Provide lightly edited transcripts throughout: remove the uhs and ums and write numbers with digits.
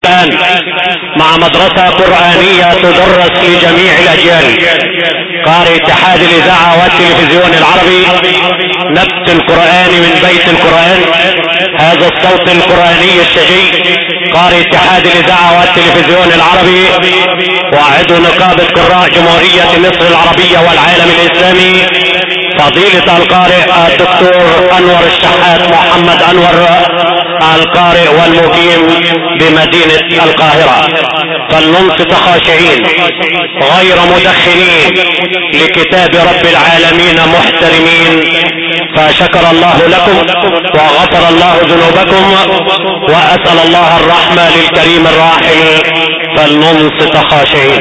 الآن مع مدرسة قرآنية تدرس لجميع الأجيال. قارئ اتحاد الإذاعة والتلفزيون العربي، نبت القرآن من بيت القرآن. هذا الصوت القرآني الشجي قارئ اتحاد الإذاعة والتلفزيون العربي وعضو نقابة قراء جمهورية مصر العربية والعالم الإسلامي، فضيلة القارئ الدكتور أنور الشحات محمد أنور، القارئ والمقيم بمدينة القاهرة. فلننصت خاشعين غير مدخنين لكتاب رب العالمين محترمين، فشكر الله لكم وغفر الله ذنوبكم وأسأل الله الرحمة للكريم الراحل. فلننصت خاشعين.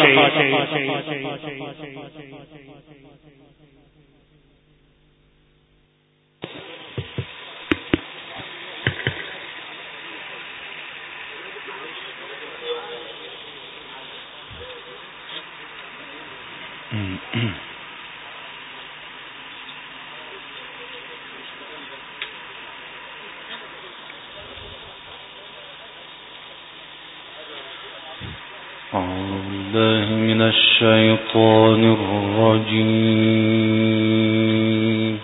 أعوذ بالله من الشيطان الرجيم.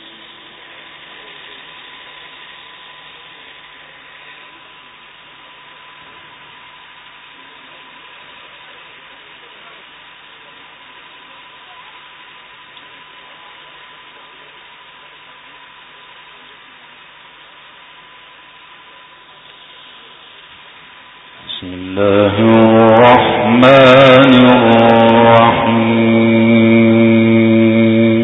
بسم الله الرحمن الرحيم.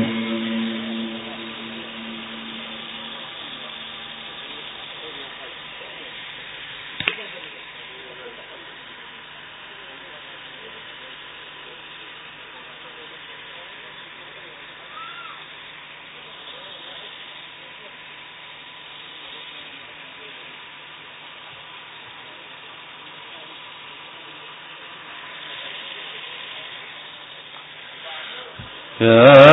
يا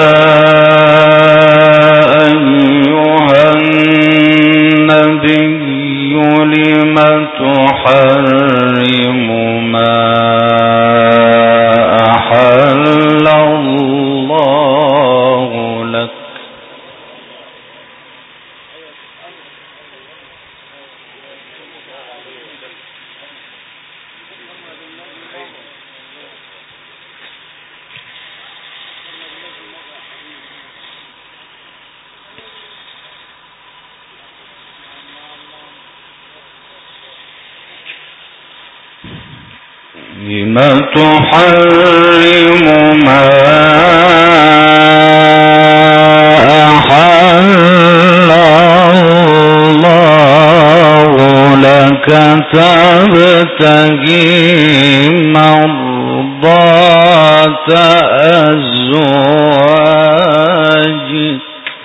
أيها النبي لم تحرم ما أحل الله لك لم تحرم ما أحل الله لك تبتغي مرضات أزواجك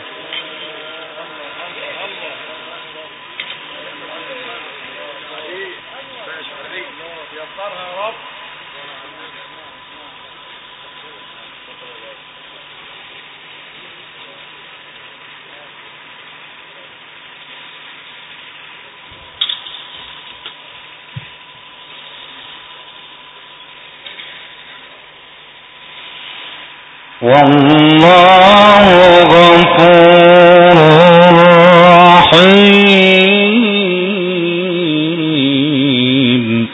والله غفور رحيم.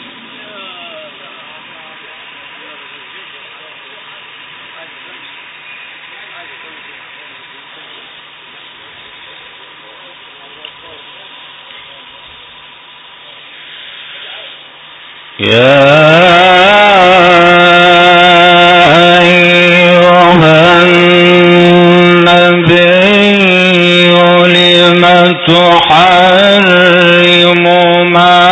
يا تحرم ما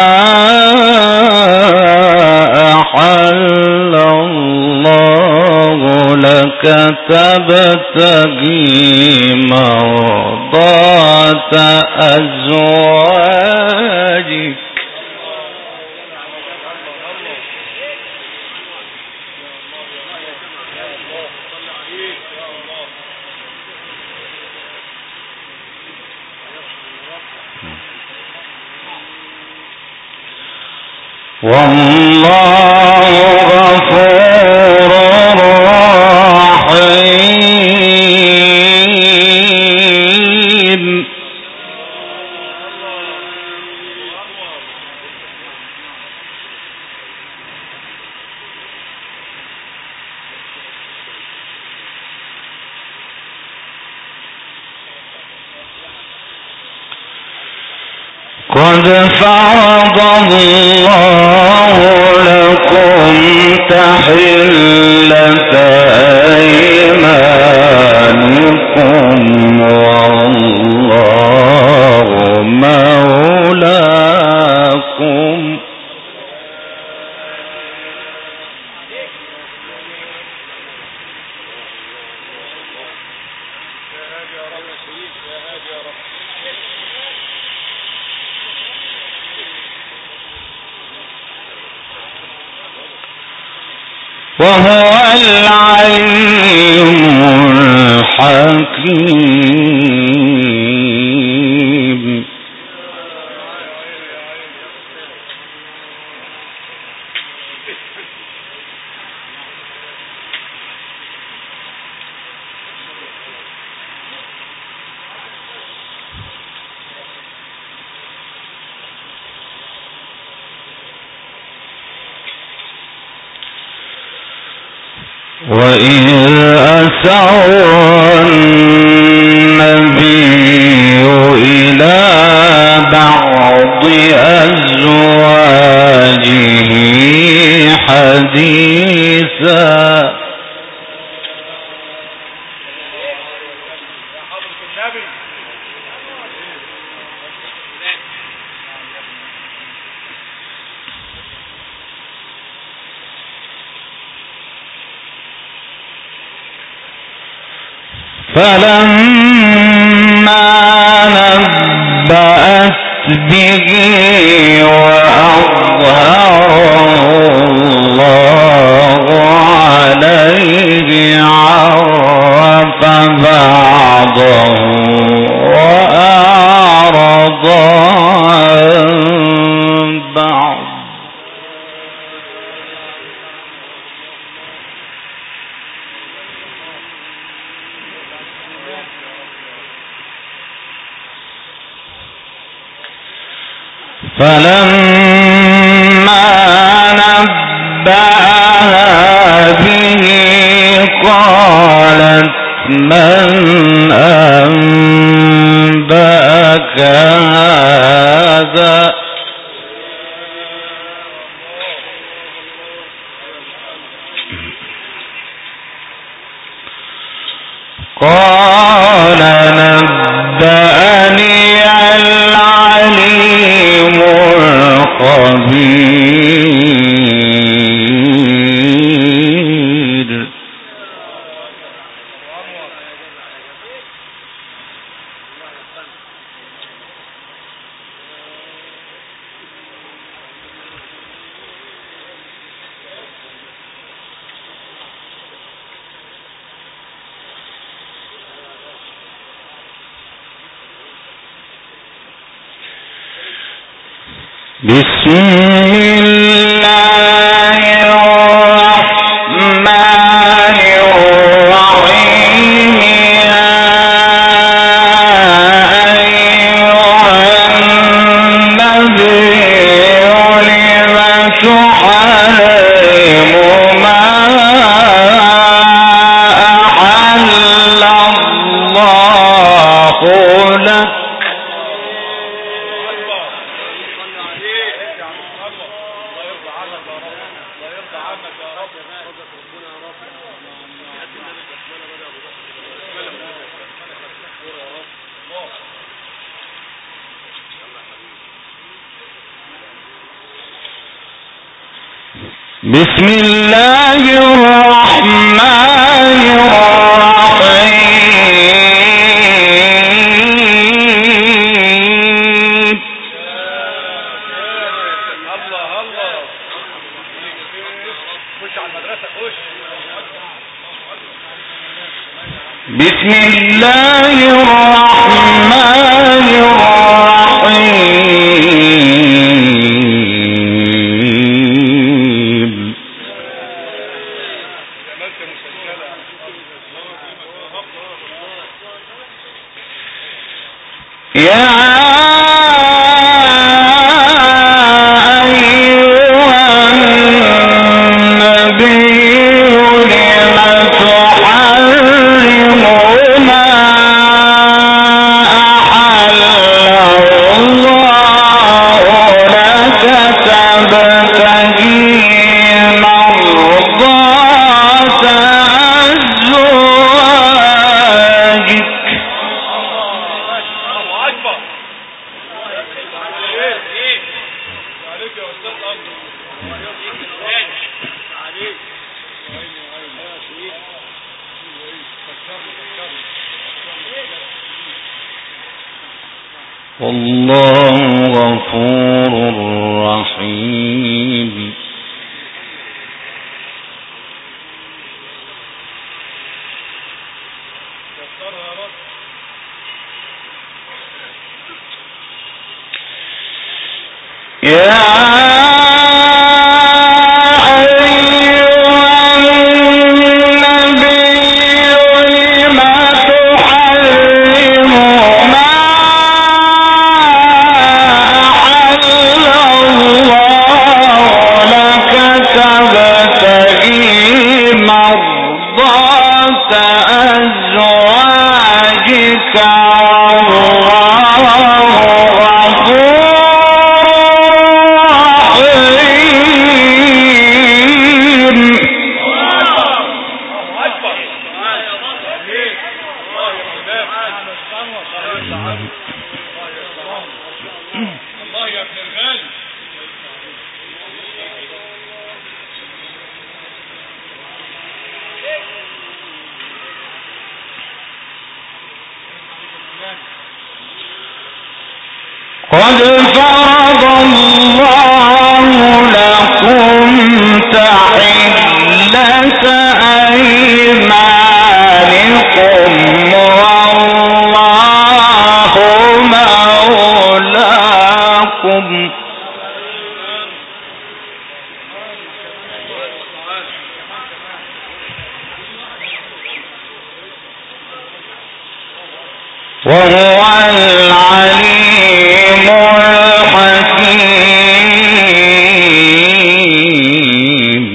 أحل الله لك تبتغي مرضات أزواجك والله غفور رحيم. قد فرض الله لكم تحلة أيمانكم والله مولاكم. وهو العليم الحكيم. وإذ أسر النبي إلى بعض أزواجه حديثا فلما نبأت به وأظهره الله عليه عرف بعضه وأعرض عن بعض. فلما نبأها به قالت من أنبأك هذا قال نبأني العليم الخبير. بسم الله الرحمن الرحيم. يا أيها النبي لم تحرم ما أحل الله لك بسم الله الرحمن الرحيم. بسم الله الرحمن الرحيم. والله غفور رحيم. قد فرض الله لكم تحلة أيمانكم والله مولاكم وهو العليم الحكيم.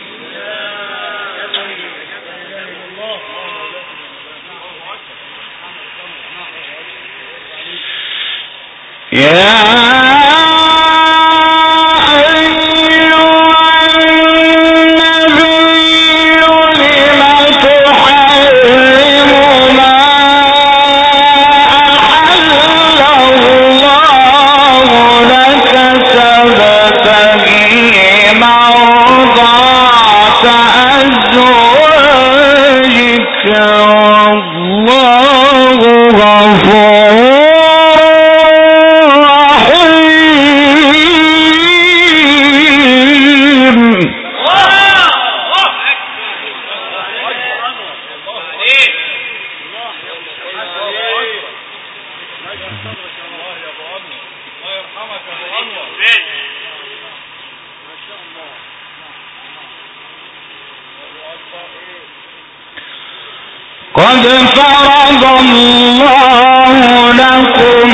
قد فرض الله لكم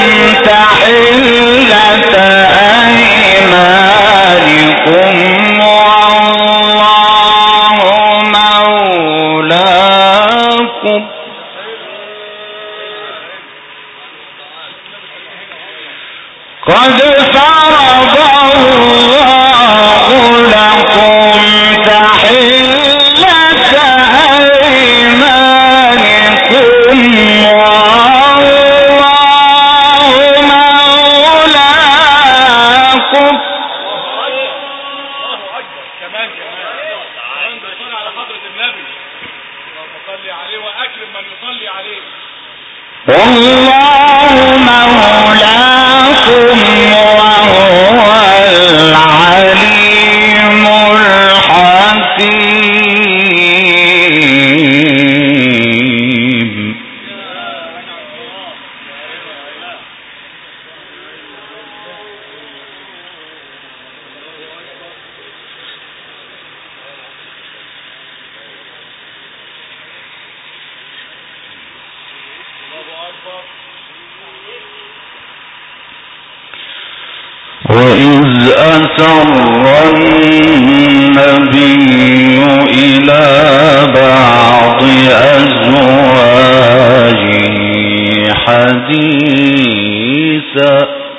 تحلة أيمانكم والله مولاكم قد فرض الله لكم تحلة أيمانكم والله مولاكم. كمان بيصلي على حضرة النبي اللهم صل عليه وأكرم من يصلي عليه. والله مولاكم وهو العليم الحكيم. النبي إلى بعض أزواجه حديثا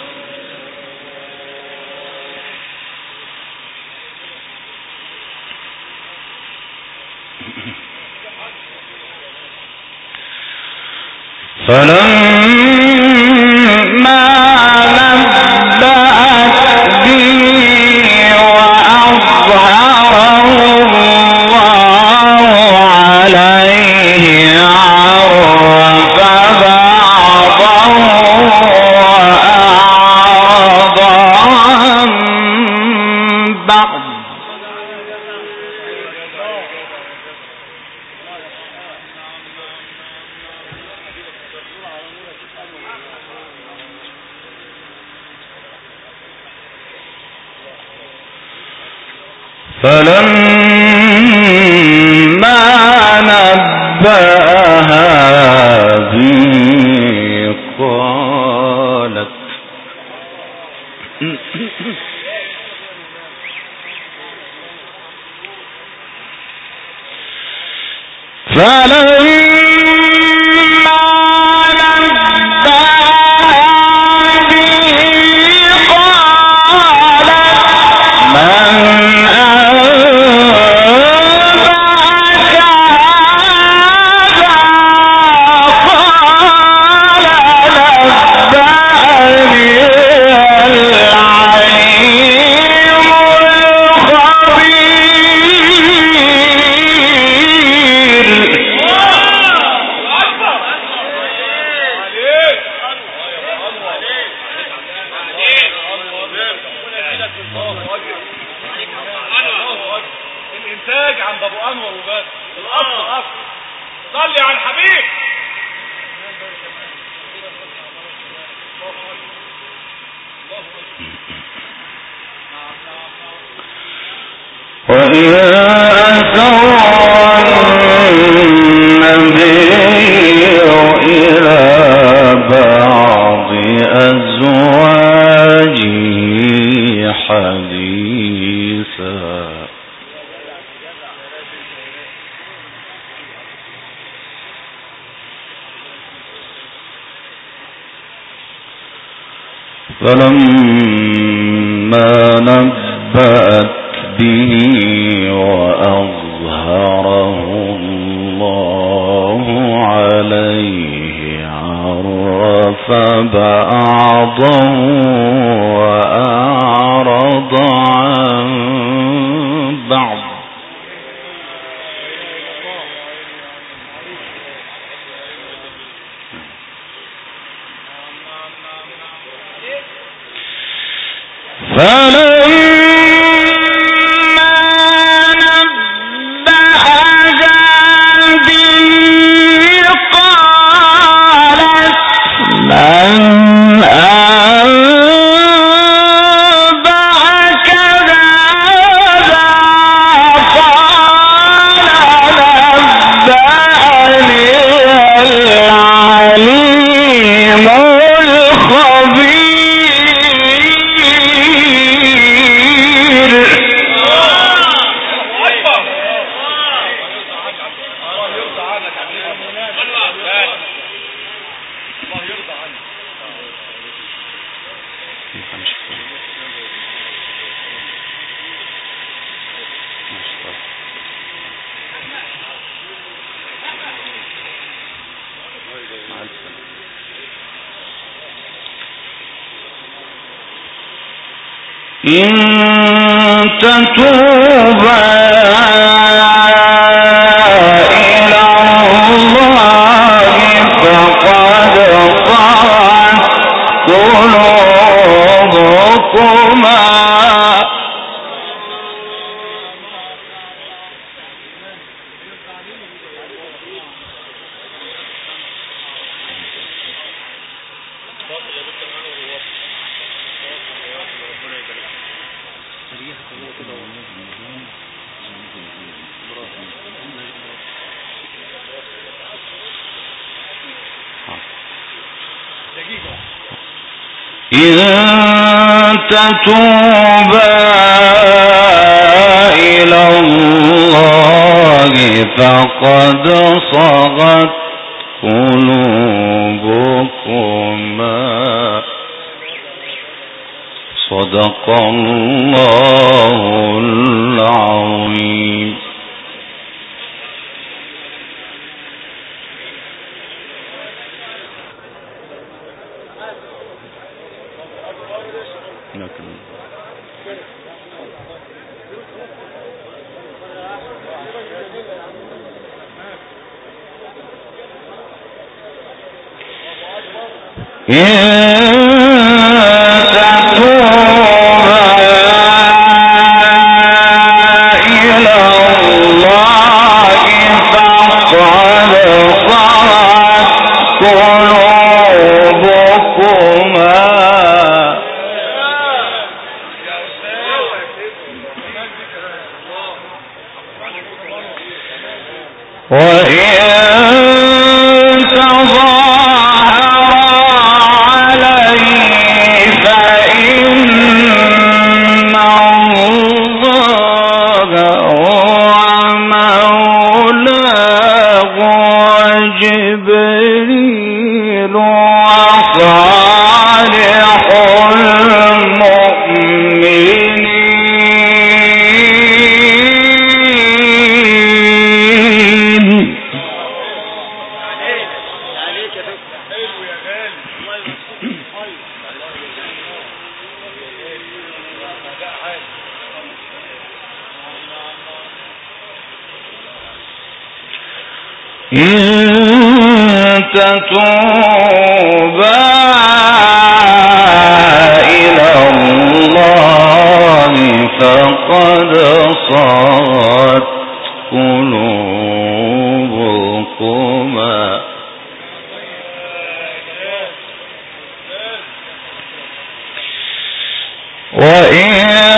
فلما نبأت به وأظهره الله عليه عرف بعضه وأعرض عن بعض فلما نبأها به قالت الانتاج عند ابو انور وبس الاصل صلي على الحبيب. وإذا أسر النبي إلى بعض أزواجه حديثا فلما نبأت به وأظهره الله عليه عرف بعضه وأعرض عن بعض إن تتوبا إلى الله فقد صغت قلوبكما إذا تتوبا إلى الله فقد صغت قلوبكما صدق الله العظيم. تتوبا إلى الله فقد صغت قلوبكما وإن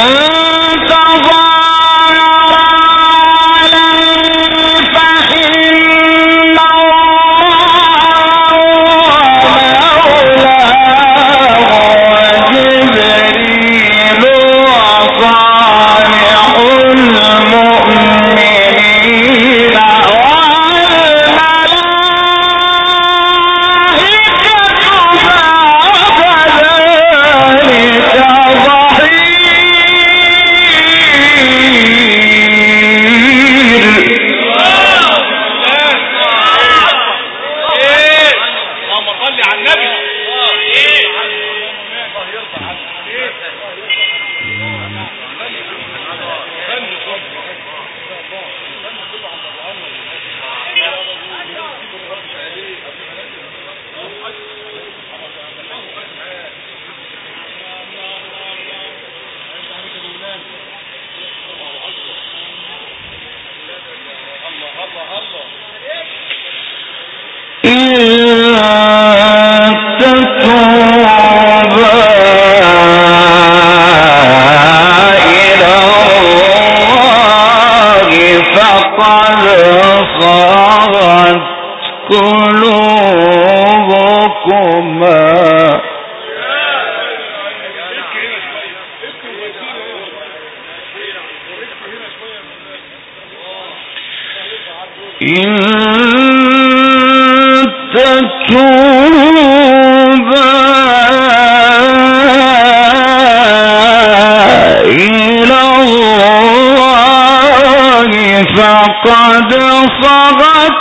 فقد صغت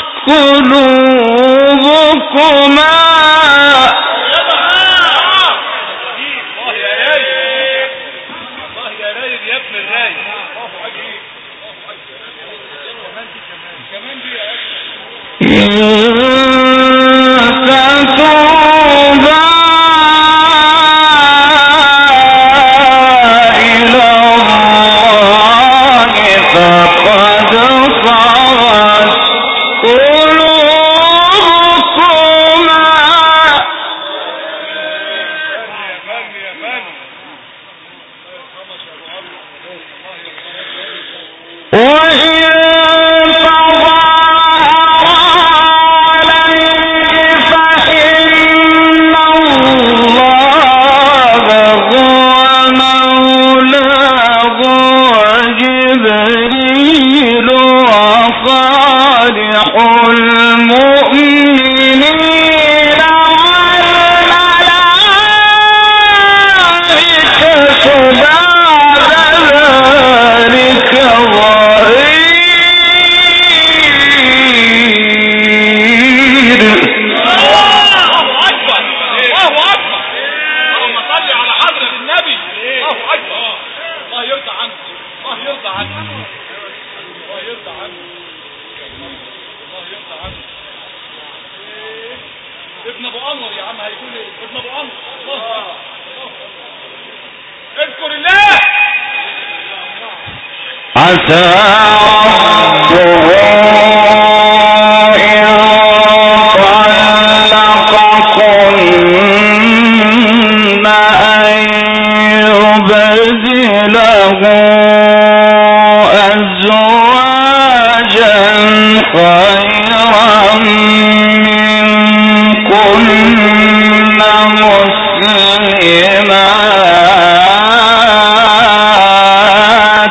قلوبكما الله يرضى عنك، الله يرضى عنك، الله يرضى عنك. ابن ابو انور يا عم هيكون ايه؟ ابن ابو انور. الله اذكر الله. عسى ربه إن طلقكن أن يبدله أزواجا خيرا منكن مسلمات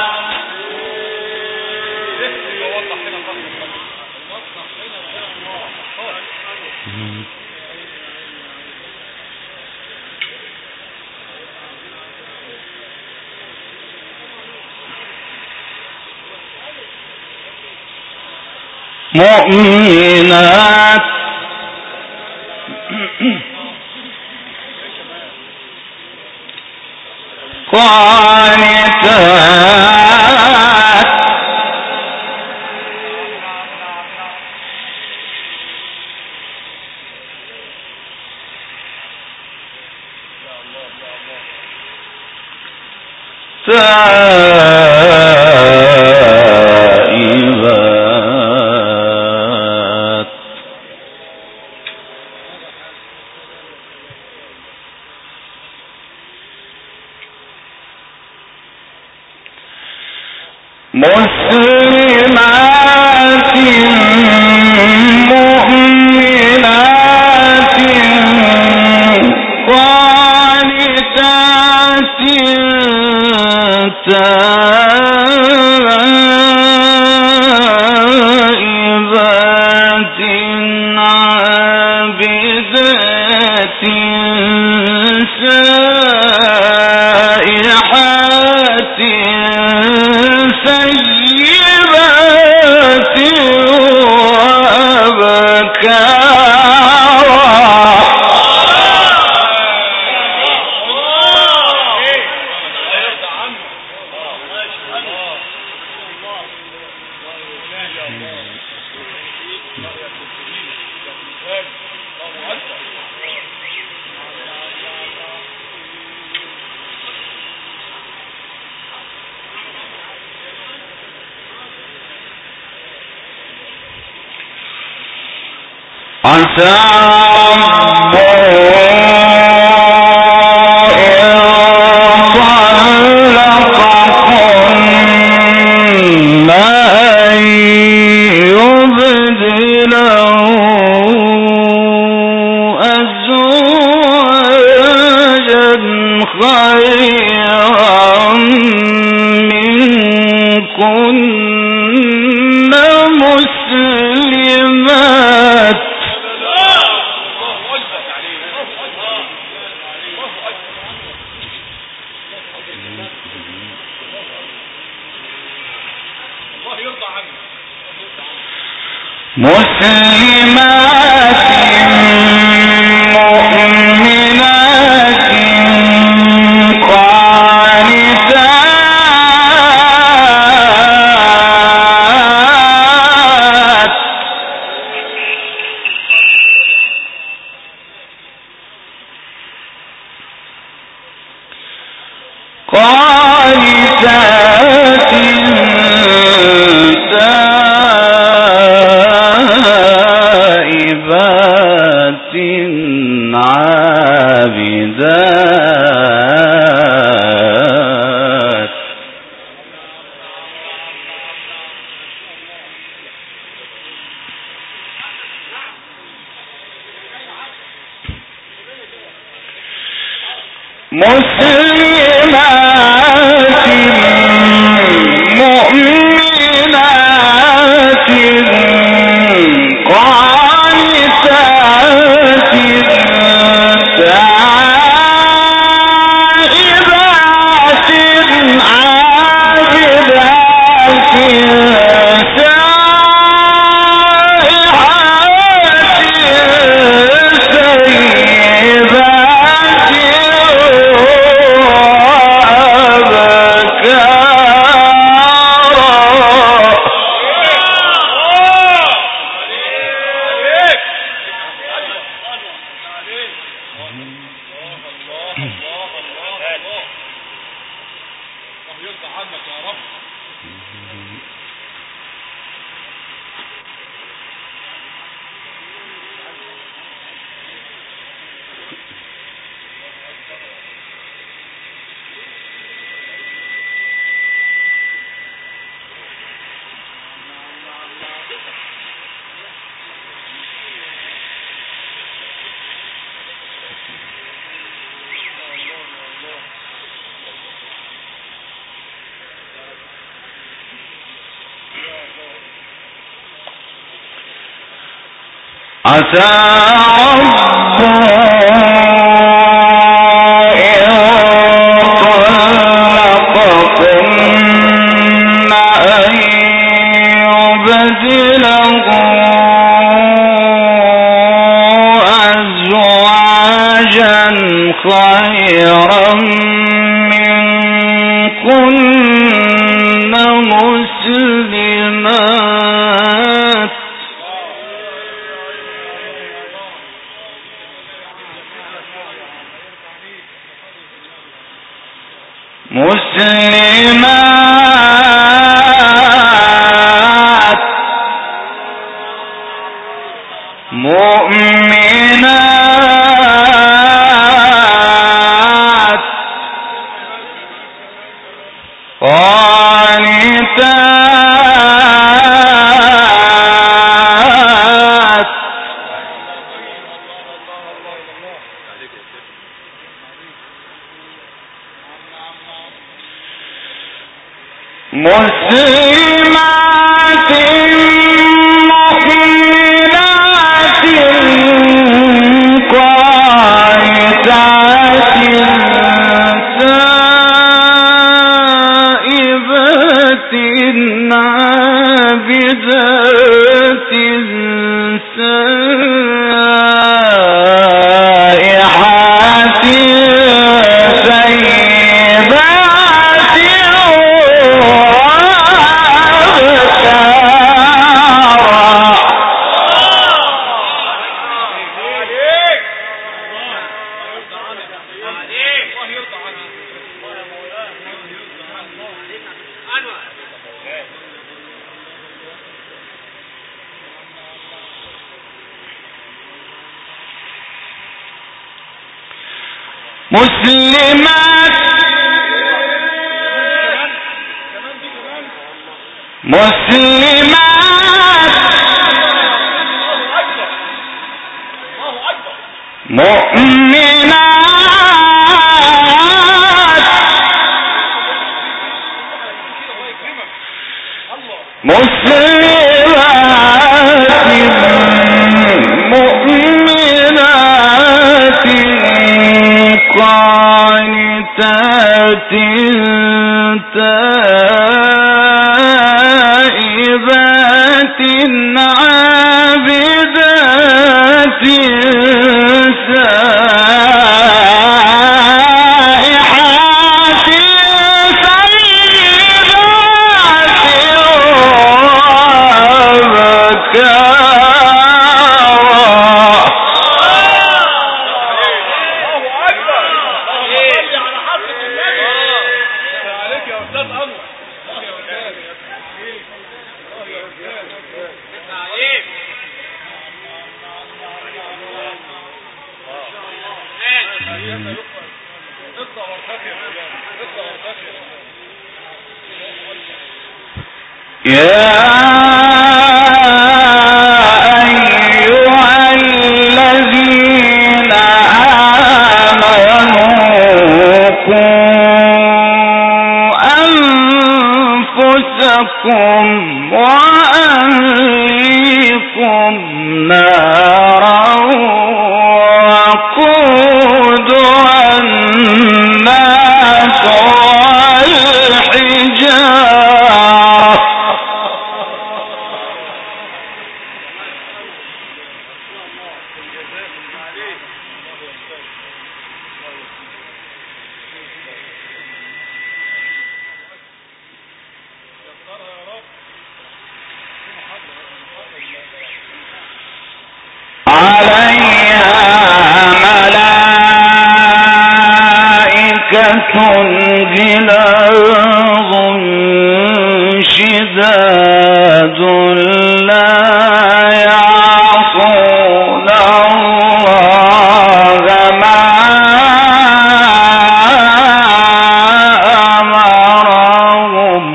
مؤمنات قانتات تائبات مسلمات مؤمنات قانتات تائبات عابدات سائحات سيبات عسى ربه إن طلقكن أن يبدله أزواجا خيرا منكن مسلمات مسلمات مؤمنات قانتات تائبات عابدات مسلمات مؤمنات قانتات تائبات عابدات سائحات سيبات عسى خيرا منكن مسلمات مؤمنات قانتات مسلمات مؤمنات قانتات تائبات عابدات سائحات مسلمات مسلمات مؤمنات مسلمات مؤمنات قانتات تائبات عابدات سائحات يا أيها الذين آمنوا قوا أنفسكم وأهليكم نارا وقودها الناس والحجارة عليها ملائكة غلاظ شداد لا يعصون الله ما أمرهم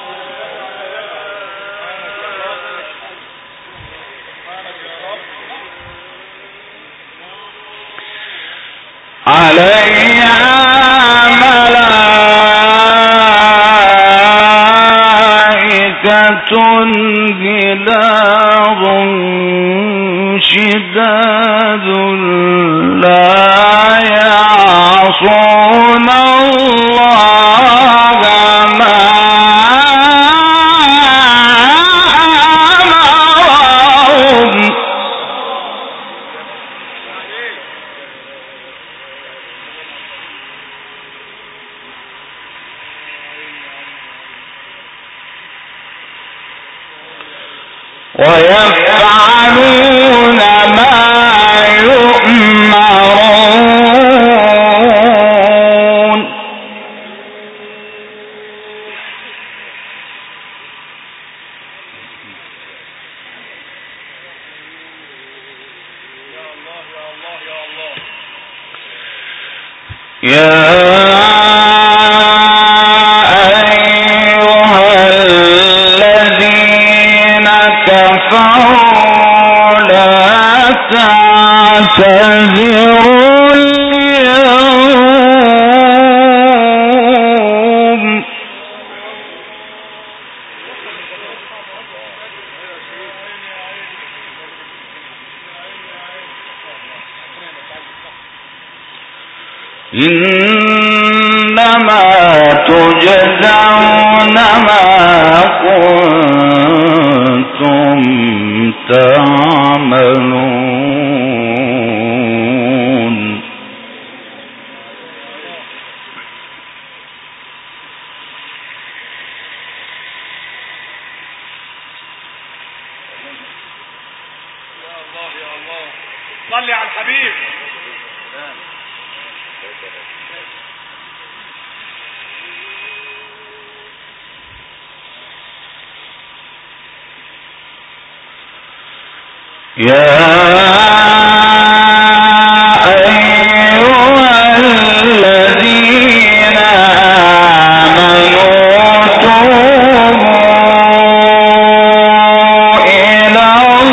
عليها ملائكة غلاظ شداد لا يعصون الله ما أمرهم ويفعلون ما يؤمرون يا تعتذروا اليوم إنما تجزون ما كنتم تعملون يا الله صلي على الحبيب. يا أيها الذين آمنوا توبوا إلى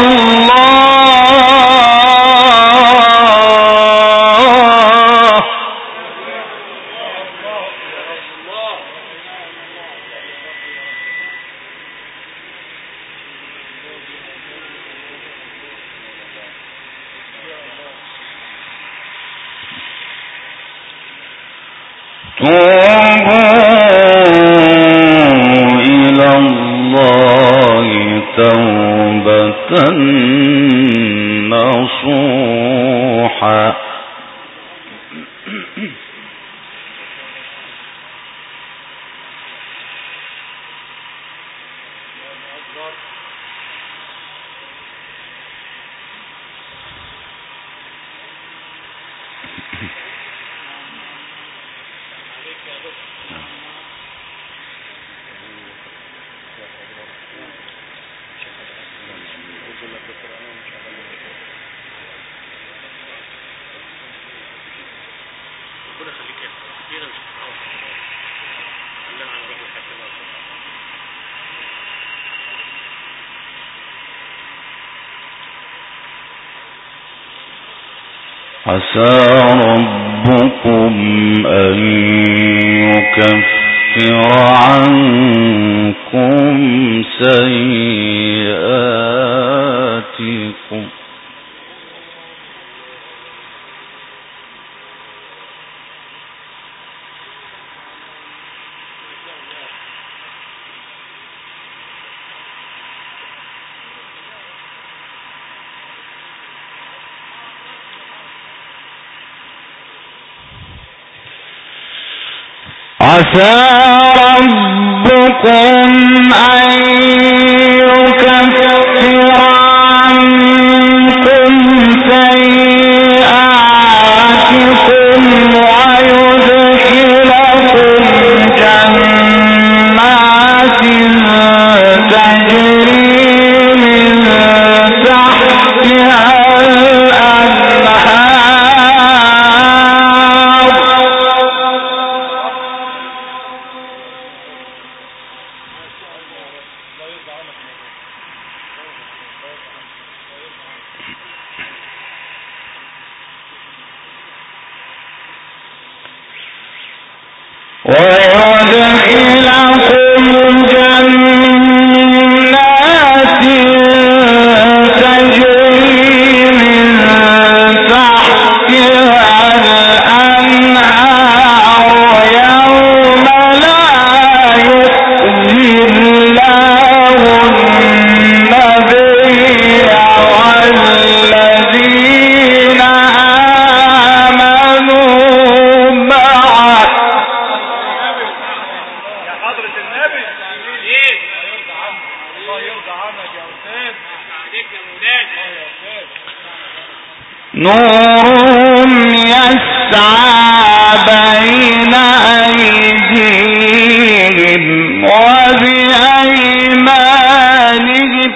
الله توبة نصوحا عسى ربكم أن يكفر عنكم سيئاتكم عسى ربكم أن يكفر عنكم سيئاتكم ويدخلكم جنات تجري من تحتها الأنهار نورهم يسعى بين أيديهم وبأيمانهم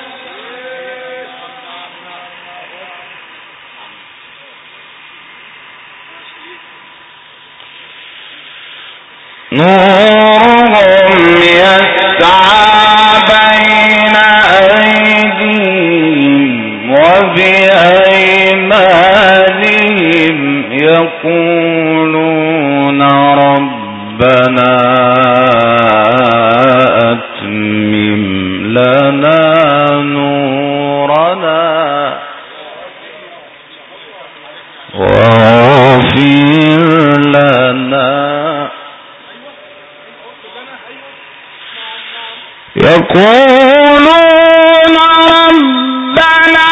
نورهم يسعى بين أيديهم وبأيمانهم يقولون ربنا أتمم لنا نورنا واغفر لنا يقولون ربنا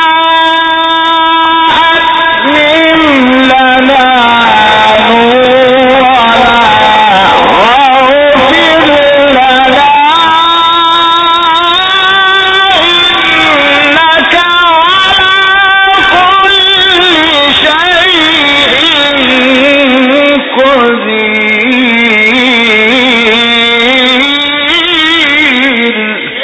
أتمم لنا نورنا واغفر لنا إنك على كل شيء قدير.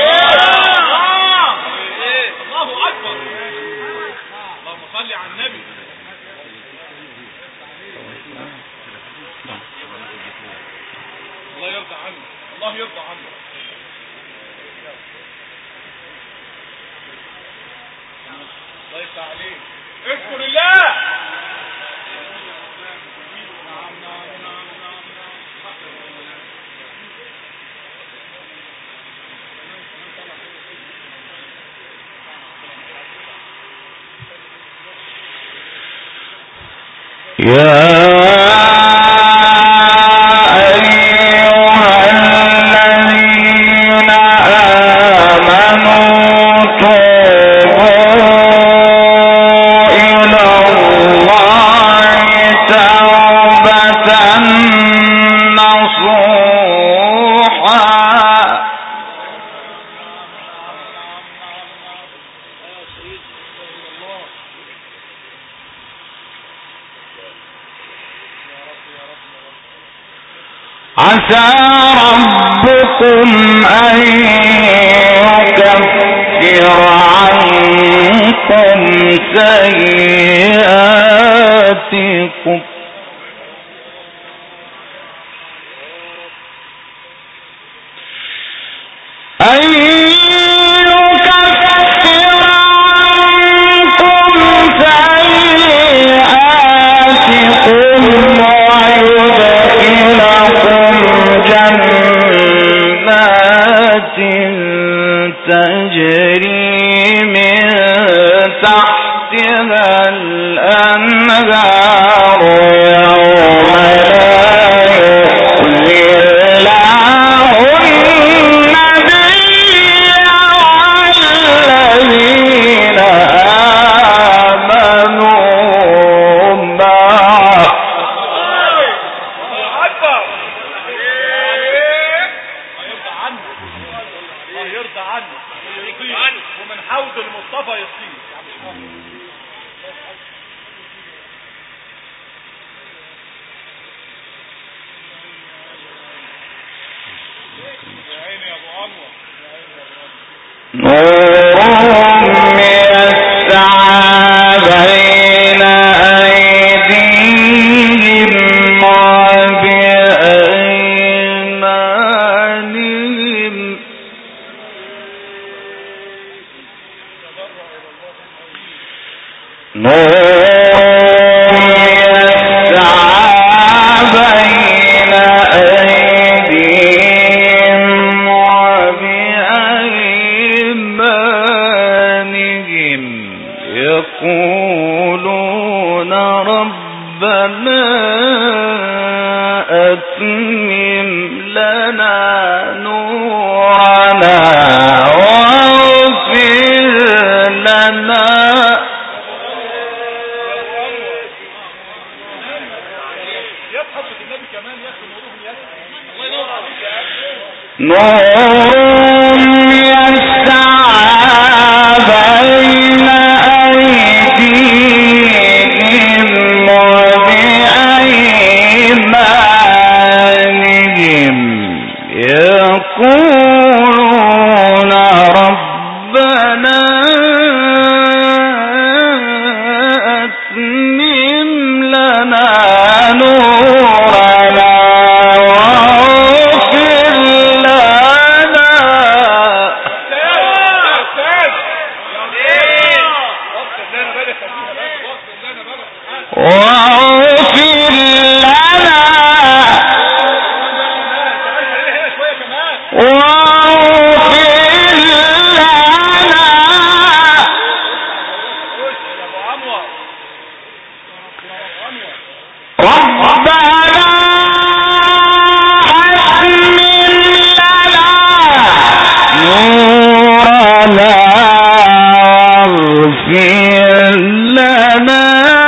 عسى ربكم أن يكفر عنكم سيئاتكم تجري من تحتها الأنهار يوم لا يخزي الله النبي والذين آمنوا معه ومن حوض المصطفى يصير يا عيني يا ابو انور نورهم يسعى بين أيديهم وبأيمانهم نورهم يسعى بين أيديهم وبأيمانهم يقولون ربنا أتمم لنا نورنا واغفر لنا نورنا واغفر لنا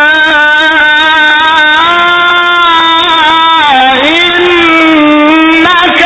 إنك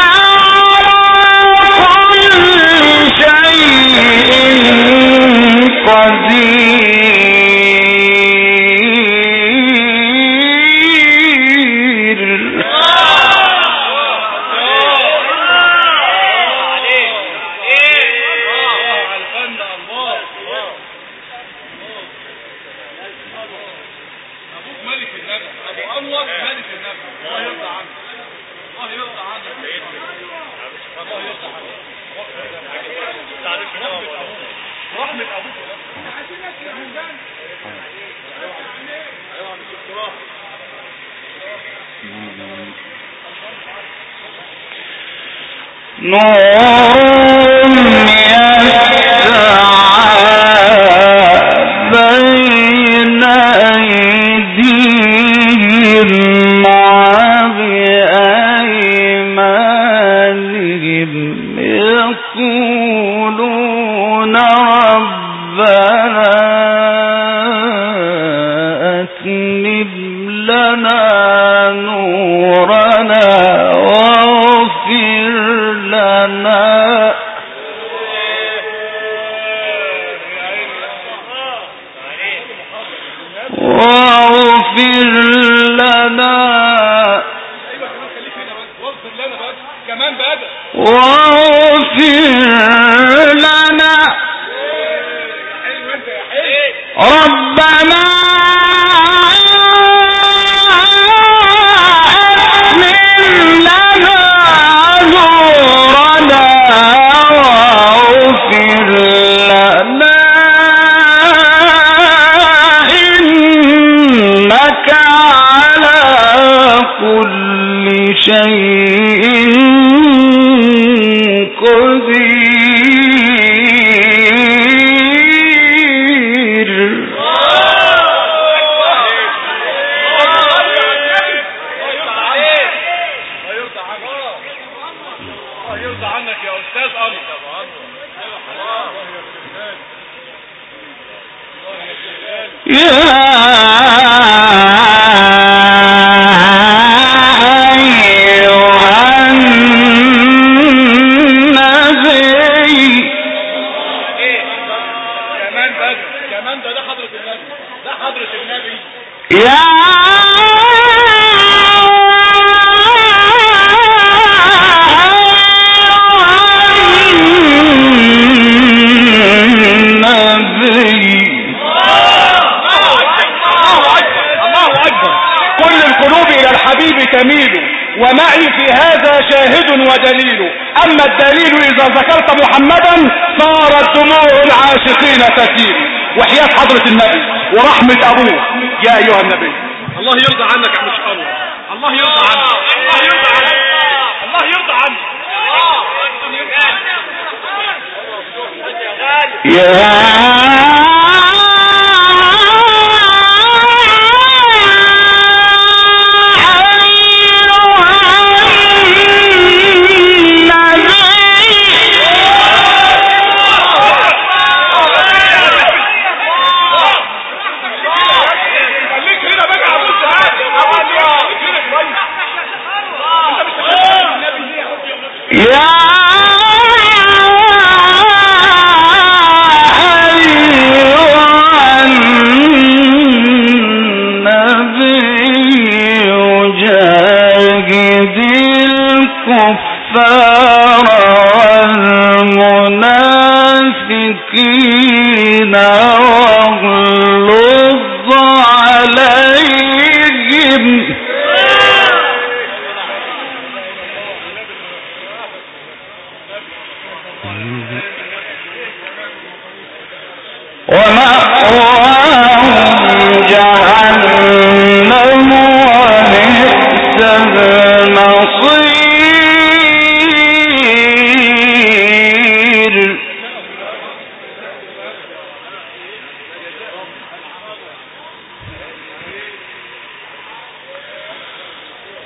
ومعي في هذا شاهد ودليل. أما الدليل إذا ذكرت محمدا صارت دموع العاشقين تسيل. وحياة حضرة النبي ورحمة أبوه يا أيها النبي. الله يرضى عنك يا مش الله، الله يرضى عنك، الله يرضى عنك، الله يرضى عنك.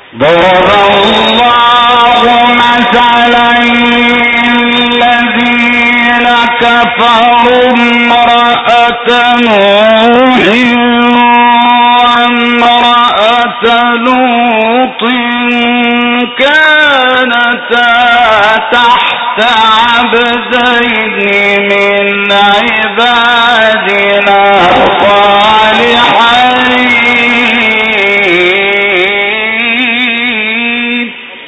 ضرب الله مثلا الذين كفروا امرأة نوح وامرأة لوط كانتا تحت عبدين من عبادنا صالحين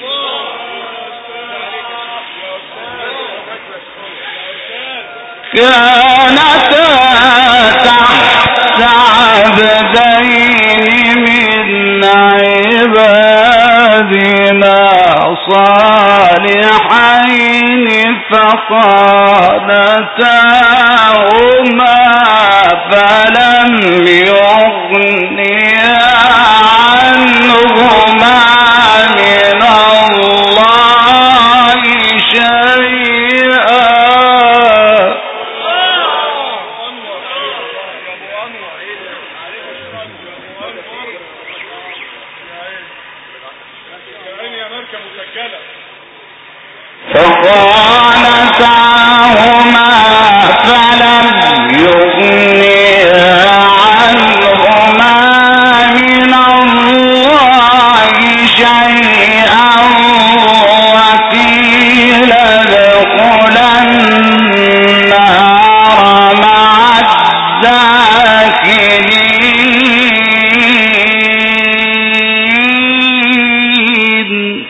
كانتا تحت عبدين من عبادنا صالحين فخانتاهما فلم يغنيا عنهما من الله شيئا فخانتاهما فلم يغنيا عنهما من الله شيئا وقيل ادخلا النار مع الداخلين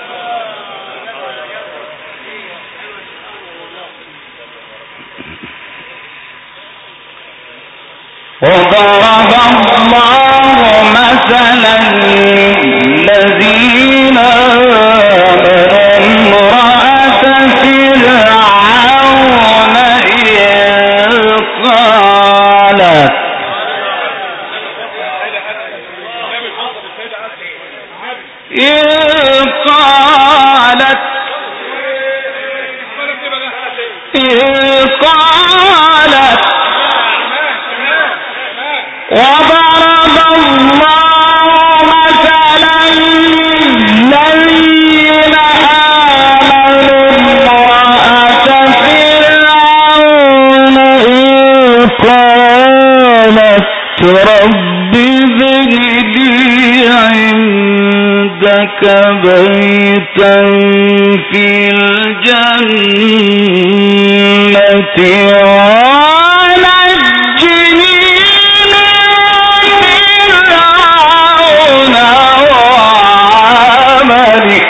وضرب الله مثلا للذين آمنوا امرأة فرعون قالت وضرب الله مثلا للذين آمنوا امرأة فرعون قالت رب ابن لي عندك بيتا في الجنة ونجني من فرعون وعمله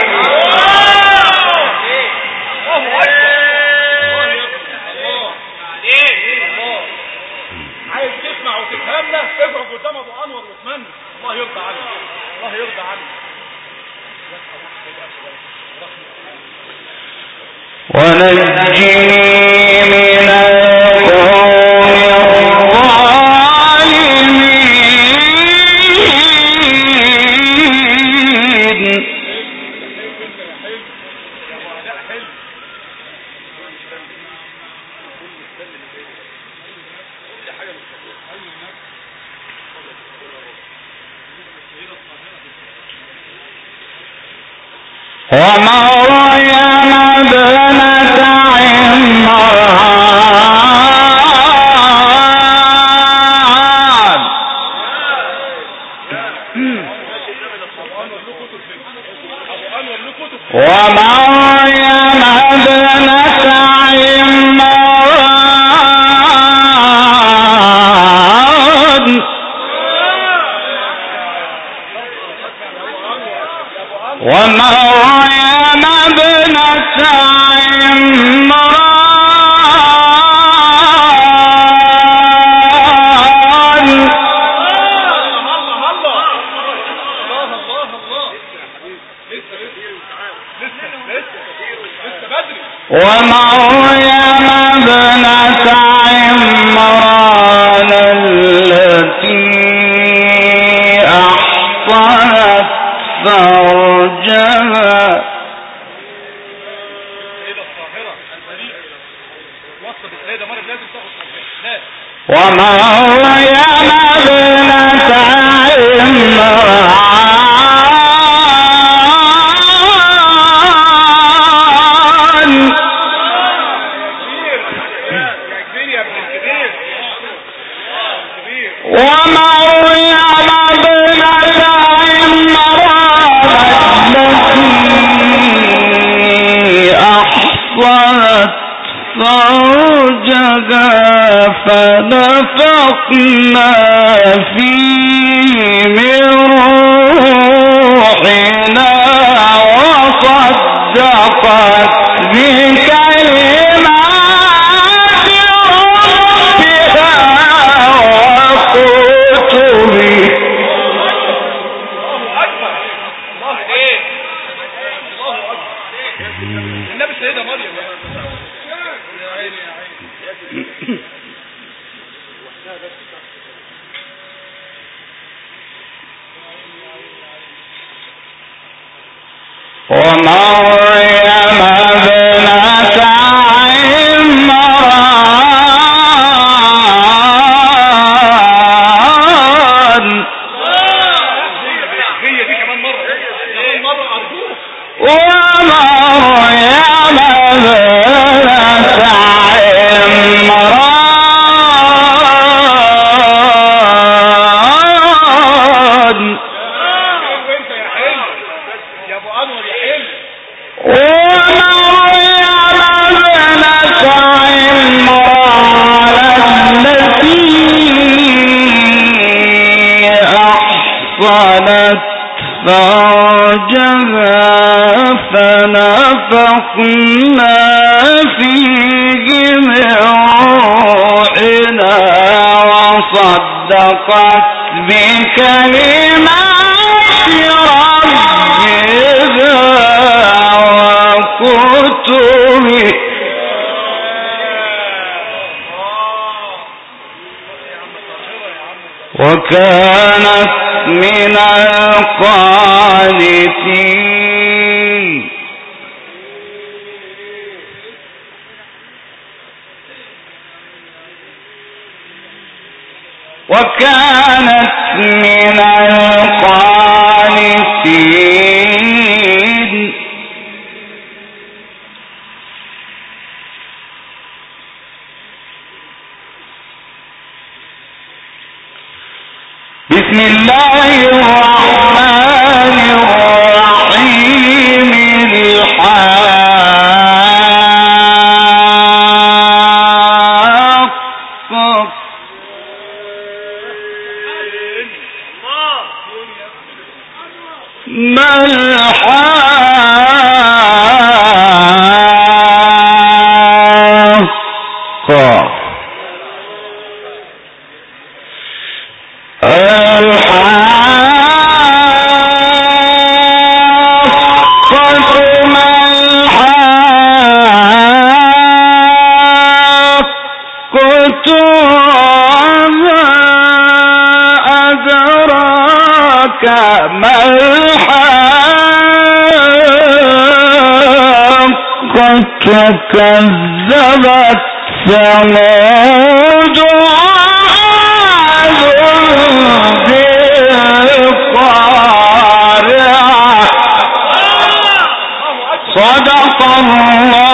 عايز تسمع وتفهمنا اقعد قدام ابو انور واتمنى الله يرضى عنك الله يرضى عنك ونجني من القوم الظالمين ومريم ابنة عمران ومريم ابنة عمران ومريم ابنة عمران ومريم ابنة عمران التي أحصنت فرجها ومريم ابنة عمران زوجها فنفخنا فيه من روحنا وصدقت بكلمات ربها وكتبه. النبي سيدة مريم ومريم ابنة عمران. هي دي كمان مرة أرجوك. ومريم ابنة عمران. وانت يا حلو يا ابو انور يا حلو. ومريم ابنة عمران التي أحصنت فرجها فنفخنا فيه من روحنا وصدقت بكلمات ربها وكتبه. وكانت من القانتين. وكانت من القانتين. بسم الله الرحمن الرحيم. الحاقة. ما الحاقة؟ ما الحاقة؟ كذبت ثمود وعاد بالقارعة. صدق الله